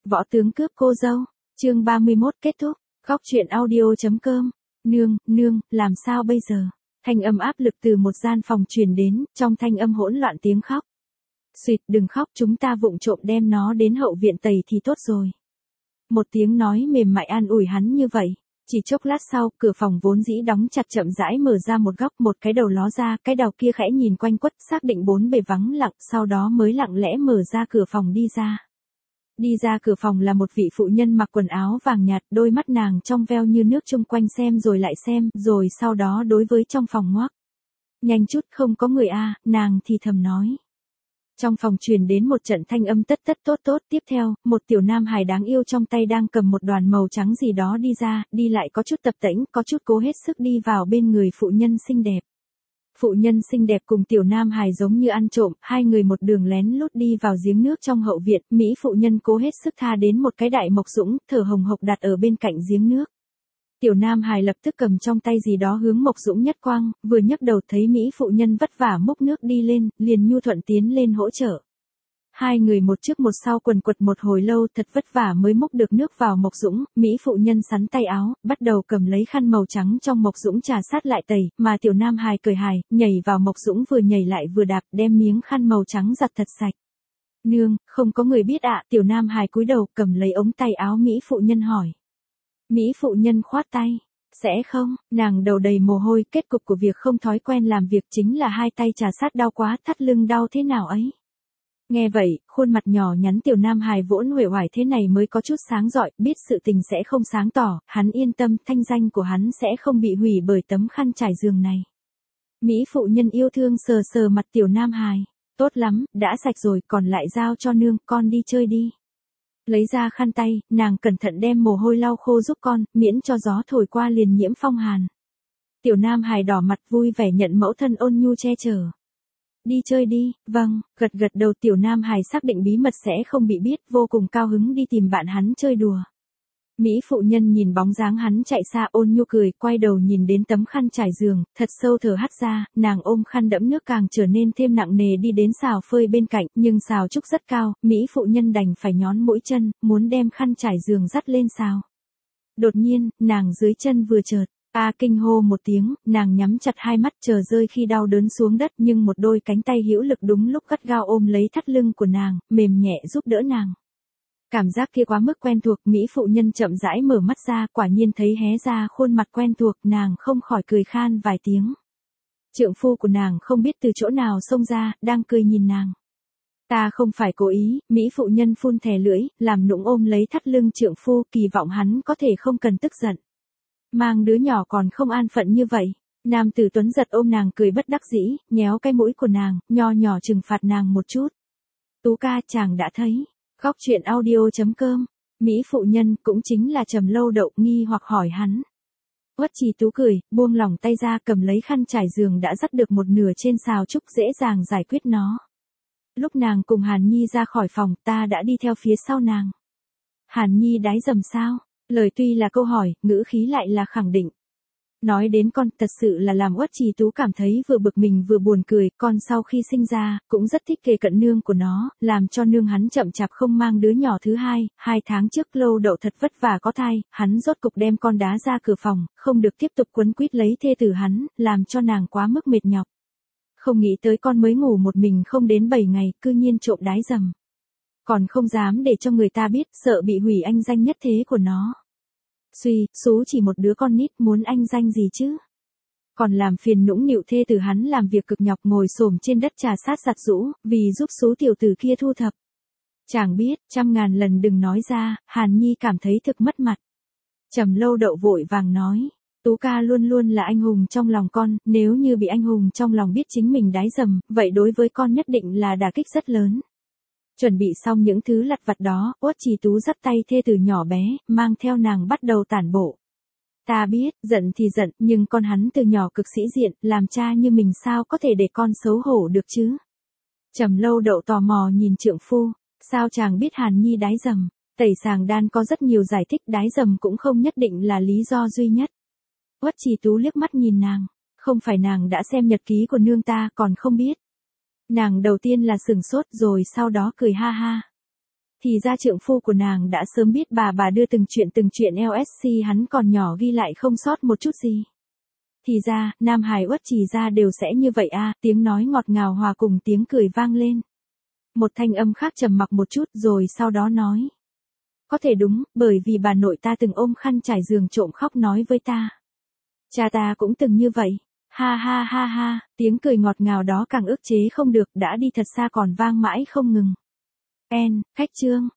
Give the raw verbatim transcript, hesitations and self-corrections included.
Võ tướng cướp cô dâu, chương ba mươi mốt kết thúc, khóc chuyện audio.com, nương, nương, làm sao bây giờ? Thanh âm áp lực từ một gian phòng truyền đến, trong thanh âm hỗn loạn tiếng khóc. Xuyệt, đừng khóc, chúng ta vụng trộm đem nó đến hậu viện tẩy thì tốt rồi. Một tiếng nói mềm mại an ủi hắn như vậy. Chỉ chốc lát sau, cửa phòng vốn dĩ đóng chặt chậm rãi mở ra một góc, một cái đầu ló ra, cái đầu kia khẽ nhìn quanh quất, xác định bốn bề vắng lặng, sau đó mới lặng lẽ mở ra cửa phòng đi ra. Đi ra cửa phòng là một vị phụ nhân mặc quần áo vàng nhạt, đôi mắt nàng trong veo như nước chung quanh xem rồi lại xem, rồi sau đó đối với trong phòng ngoác. Nhanh chút, không có người a, à, nàng thì thầm nói. Trong phòng truyền đến một trận thanh âm tất tất tốt tốt, tiếp theo, một tiểu nam hài đáng yêu trong tay đang cầm một đoàn màu trắng gì đó đi ra, đi lại có chút tập tễnh, có chút cố hết sức đi vào bên người phụ nhân xinh đẹp. Phụ nhân xinh đẹp cùng tiểu nam hài giống như ăn trộm, hai người một đường lén lút đi vào giếng nước trong hậu viện, Mỹ phụ nhân cố hết sức tha đến một cái đại mộc dũng, thở hồng hộc đặt ở bên cạnh giếng nước. Tiểu nam hài lập tức cầm trong tay gì đó hướng mộc dũng nhất quang, vừa nhấc đầu thấy Mỹ phụ nhân vất vả múc nước đi lên, liền nhu thuận tiến lên hỗ trợ. Hai người một trước một sau quần quật một hồi lâu thật vất vả mới múc được nước vào mộc dũng, Mỹ phụ nhân sắn tay áo, bắt đầu cầm lấy khăn màu trắng trong mộc dũng trà sát lại tẩy, mà tiểu nam hài cười hài, nhảy vào mộc dũng vừa nhảy lại vừa đạp đem miếng khăn màu trắng giặt thật sạch. Nương, không có người biết ạ, tiểu nam hài cúi đầu cầm lấy ống tay áo Mỹ phụ nhân hỏi. Mỹ phụ nhân khoát tay. Sẽ không, nàng đầu đầy mồ hôi, kết cục của việc không thói quen làm việc chính là hai tay trà sát đau quá, thắt lưng đau thế nào ấy. Nghe vậy, khuôn mặt nhỏ nhắn tiểu nam hài vỗn uể oải thế này mới có chút sáng rọi, biết sự tình sẽ không sáng tỏ, hắn yên tâm, thanh danh của hắn sẽ không bị hủy bởi tấm khăn trải giường này. Mỹ phụ nhân yêu thương sờ sờ mặt tiểu nam hài. Tốt lắm, đã sạch rồi, còn lại giao cho nương, con đi chơi đi. Lấy ra khăn tay, nàng cẩn thận đem mồ hôi lau khô giúp con, miễn cho gió thổi qua liền nhiễm phong hàn. Tiểu nam hài đỏ mặt vui vẻ nhận mẫu thân ôn nhu che chở. Đi chơi đi, vâng, gật gật đầu tiểu nam hài xác định bí mật sẽ không bị biết, vô cùng cao hứng đi tìm bạn hắn chơi đùa. Mỹ phụ nhân nhìn bóng dáng hắn chạy xa ôn nhu cười, quay đầu nhìn đến tấm khăn trải giường, thật sâu thở hắt ra, nàng ôm khăn đẫm nước càng trở nên thêm nặng nề đi đến xào phơi bên cạnh, nhưng xào trúc rất cao, Mỹ phụ nhân đành phải nhón mũi chân, muốn đem khăn trải giường dắt lên xào. Đột nhiên, nàng dưới chân vừa chợt, a kinh hô một tiếng, nàng nhắm chặt hai mắt chờ rơi khi đau đớn xuống đất nhưng một đôi cánh tay hữu lực đúng lúc gắt gao ôm lấy thắt lưng của nàng, mềm nhẹ giúp đỡ nàng. Cảm giác kia quá mức quen thuộc, Mỹ phụ nhân chậm rãi mở mắt ra, quả nhiên thấy hé ra khuôn mặt quen thuộc, nàng không khỏi cười khan vài tiếng. Trượng phu của nàng không biết từ chỗ nào xông ra, đang cười nhìn nàng. Ta không phải cố ý, Mỹ phụ nhân phun thè lưỡi, làm nũng ôm lấy thắt lưng trượng phu, kỳ vọng hắn có thể không cần tức giận. Mang đứa nhỏ còn không an phận như vậy. Nam tử Tuấn giật ôm nàng cười bất đắc dĩ, nhéo cái mũi của nàng, nho nhỏ trừng phạt nàng một chút. Tú ca, chàng đã thấy. Khóc chuyện audio.com, Mỹ phụ nhân cũng chính là Trầm Lâu Đậu nghi hoặc hỏi hắn. Uất Trì Tú cười, buông lỏng tay ra cầm lấy khăn trải giường đã dắt được một nửa trên xào trúc dễ dàng giải quyết nó. Lúc nàng cùng Hàn Nhi ra khỏi phòng ta đã đi theo phía sau nàng. Hàn Nhi đái dầm sao? Lời tuy là câu hỏi, ngữ khí lại là khẳng định. Nói đến con, thật sự là làm Uất Trì Tú cảm thấy vừa bực mình vừa buồn cười, con sau khi sinh ra, cũng rất thích kề cận nương của nó, làm cho nương hắn chậm chạp không mang đứa nhỏ thứ hai, hai tháng trước Lâu Đậu thật vất vả có thai, hắn rốt cục đem con đá ra cửa phòng, không được tiếp tục quấn quýt lấy thê tử hắn, làm cho nàng quá mức mệt nhọc. Không nghĩ tới con mới ngủ một mình không đến bảy ngày, cư nhiên trộm đái dầm. Còn không dám để cho người ta biết, sợ bị hủy anh danh nhất thế của nó. Suy, xú chỉ một đứa con nít muốn anh danh gì chứ? Còn làm phiền nũng nịu thê tử hắn làm việc cực nhọc ngồi xổm trên đất trà sát giặt giũ, vì giúp xú tiểu tử kia thu thập. Chàng biết, trăm ngàn lần đừng nói ra, Hàn Nhi cảm thấy thực mất mặt. Trầm Lâu Đậu vội vàng nói, Tú ca luôn luôn là anh hùng trong lòng con, nếu như bị anh hùng trong lòng biết chính mình đái dầm, vậy đối với con nhất định là đả kích rất lớn. Chuẩn bị xong những thứ lặt vặt đó, Uất Trì Tú dắt tay thê tử nhỏ bé, mang theo nàng bắt đầu tản bộ. Ta biết, giận thì giận, nhưng con hắn từ nhỏ cực sĩ diện, làm cha như mình sao có thể để con xấu hổ được chứ? Trầm Lâu Đậu tò mò nhìn trượng phu, sao chàng biết Hàn Nhi đái dầm? Tẩy sàng đan có rất nhiều giải thích, đái dầm cũng không nhất định là lý do duy nhất. Uất Trì Tú liếc mắt nhìn nàng, không phải nàng đã xem nhật ký của nương ta còn không biết. Nàng đầu tiên là sửng sốt rồi sau đó cười ha ha. Thì ra trượng phu của nàng đã sớm biết bà bà đưa từng chuyện từng chuyện lờ ét xê hắn còn nhỏ ghi lại không sót một chút gì. Thì ra, Nam Hải Uất Trì ra đều sẽ như vậy a, tiếng nói ngọt ngào hòa cùng tiếng cười vang lên. Một thanh âm khác trầm mặc một chút rồi sau đó nói. Có thể đúng, bởi vì bà nội ta từng ôm khăn trải giường trộm khóc nói với ta. Cha ta cũng từng như vậy. Ha ha ha ha, tiếng cười ngọt ngào đó càng ức chế không được đã đi thật xa còn vang mãi không ngừng. En, khách trương.